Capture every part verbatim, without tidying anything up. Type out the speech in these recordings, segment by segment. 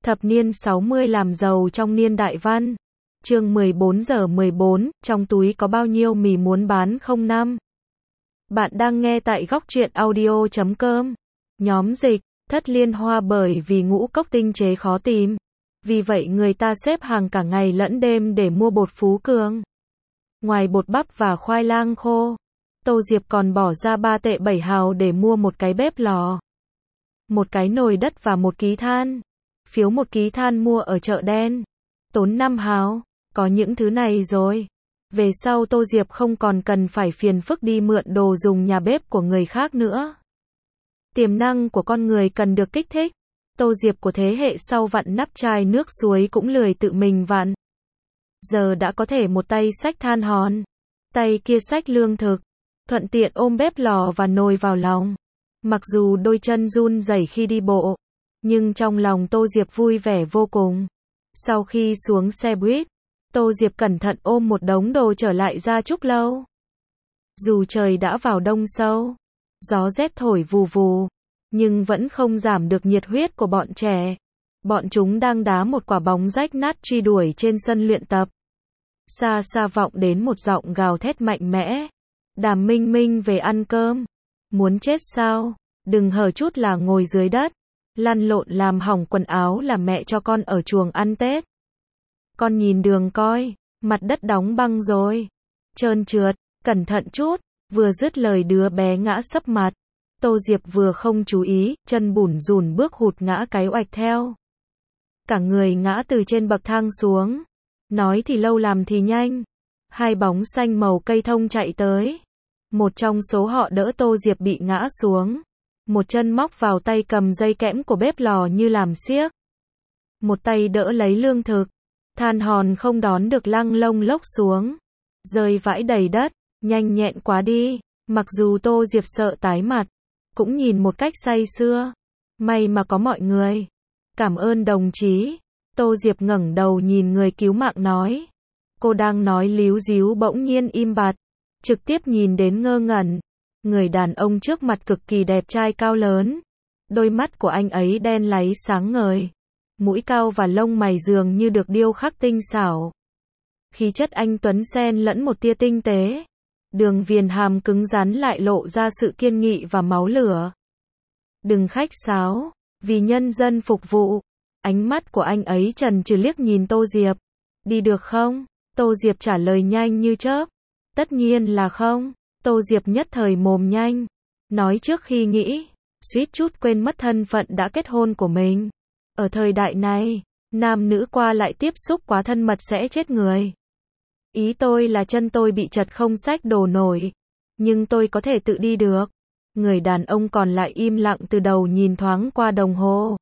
Thập niên sáu mươi làm giàu trong niên đại văn. Chương mười bốn giờ mười bốn, trong túi có bao nhiêu mì muốn bán không năm. Bạn đang nghe tại góc truyện audio chấm com. Nhóm dịch, thất liên hoa bởi vì ngũ cốc tinh chế khó tìm. Vì vậy người ta xếp hàng cả ngày lẫn đêm để mua bột Phú Cường. Ngoài bột bắp và khoai lang khô, Tô Diệp còn bỏ ra ba tệ bảy hào để mua một cái bếp lò, một cái nồi đất và một ký than. Phiếu một ký than mua ở chợ đen, tốn năm hào. Có những thứ này rồi, về sau Tô Diệp không còn cần phải phiền phức đi mượn đồ dùng nhà bếp của người khác nữa. Tiềm năng của con người cần được kích thích. Tô Diệp của thế hệ sau vặn nắp chai nước suối cũng lười tự mình vặn. Giờ đã có thể một tay xách than hòn, tay kia xách lương thực, thuận tiện ôm bếp lò và nồi vào lòng. Mặc dù đôi chân run rẩy khi đi bộ, nhưng trong lòng Tô Diệp vui vẻ vô cùng. Sau khi xuống xe buýt, Tô Diệp cẩn thận ôm một đống đồ trở lại Gia Trúc Lâu. Dù trời đã vào đông sâu, gió rét thổi vù vù, nhưng vẫn không giảm được nhiệt huyết của bọn trẻ. Bọn chúng đang đá một quả bóng rách nát truy đuổi trên sân luyện tập. Xa xa vọng đến một giọng gào thét mạnh mẽ. Đàm Minh Minh về ăn cơm. Muốn chết sao? Đừng hở chút là ngồi dưới đất, lăn lộn làm hỏng quần áo là mẹ cho con ở chuồng ăn Tết. Con nhìn đường coi, mặt đất đóng băng rồi, trơn trượt, cẩn thận chút. Vừa dứt lời đứa bé ngã sấp mặt. Tô Diệp vừa không chú ý, chân bủn rủn bước hụt ngã cái oạch theo. Cả người ngã từ trên bậc thang xuống. Nói thì lâu làm thì nhanh. Hai bóng xanh màu cây thông chạy tới. Một trong số họ đỡ Tô Diệp bị ngã xuống. Một chân móc vào tay cầm dây kẽm của bếp lò như làm xiếc. Một tay đỡ lấy lương thực. Than hòn không đón được lăng lông lốc xuống, rơi vãi đầy đất, nhanh nhẹn quá đi. Mặc dù Tô Diệp sợ tái mặt, cũng nhìn một cách say sưa. May mà có mọi người. Cảm ơn đồng chí. Tô Diệp ngẩng đầu nhìn người cứu mạng nói. Cô đang nói líu díu bỗng nhiên im bặt, trực tiếp nhìn đến ngơ ngẩn. Người đàn ông trước mặt cực kỳ đẹp trai cao lớn. Đôi mắt của anh ấy đen láy sáng ngời. Mũi cao và lông mày dường như được điêu khắc tinh xảo. Khí chất anh tuấn xen lẫn một tia tinh tế. Đường viền hàm cứng rắn lại lộ ra sự kiên nghị và máu lửa. Đừng khách sáo, vì nhân dân phục vụ. Ánh mắt của anh ấy trần trừ liếc nhìn Tô Diệp. Đi được không? Tô Diệp trả lời nhanh như chớp. Tất nhiên là không. Tô Diệp nhất thời mồm nhanh, nói trước khi nghĩ, suýt chút quên mất thân phận đã kết hôn của mình. Ở thời đại này, nam nữ qua lại tiếp xúc quá thân mật sẽ chết người. Ý tôi là chân tôi bị chật không xách đồ nổi, nhưng tôi có thể tự đi được. Người đàn ông còn lại im lặng từ đầu nhìn thoáng qua đồng hồ.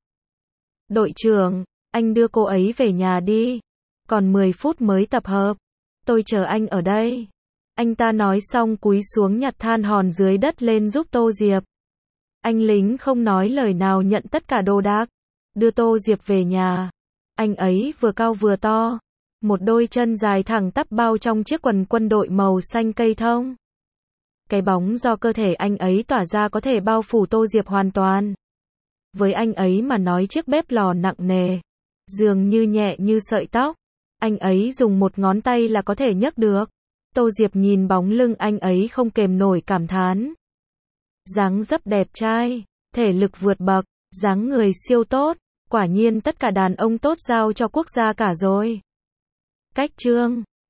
Đội trưởng, anh đưa cô ấy về nhà đi. Còn mười phút mới tập hợp. Tôi chờ anh ở đây. Anh ta nói xong cúi xuống nhặt than hòn dưới đất lên giúp Tô Diệp. Anh lính không nói lời nào nhận tất cả đồ đạc, đưa Tô Diệp về nhà. Anh ấy vừa cao vừa to, một đôi chân dài thẳng tắp bao trong chiếc quần quân đội màu xanh cây thông. Cái bóng do cơ thể anh ấy tỏa ra có thể bao phủ Tô Diệp hoàn toàn. Với anh ấy mà nói chiếc bếp lò nặng nề, dường như nhẹ như sợi tóc. Anh ấy dùng một ngón tay là có thể nhấc được. Tô Diệp nhìn bóng lưng anh ấy không kềm nổi cảm thán. Dáng dấp đẹp trai, thể lực vượt bậc, dáng người siêu tốt. Quả nhiên tất cả đàn ông tốt giao cho quốc gia cả rồi. Cách chương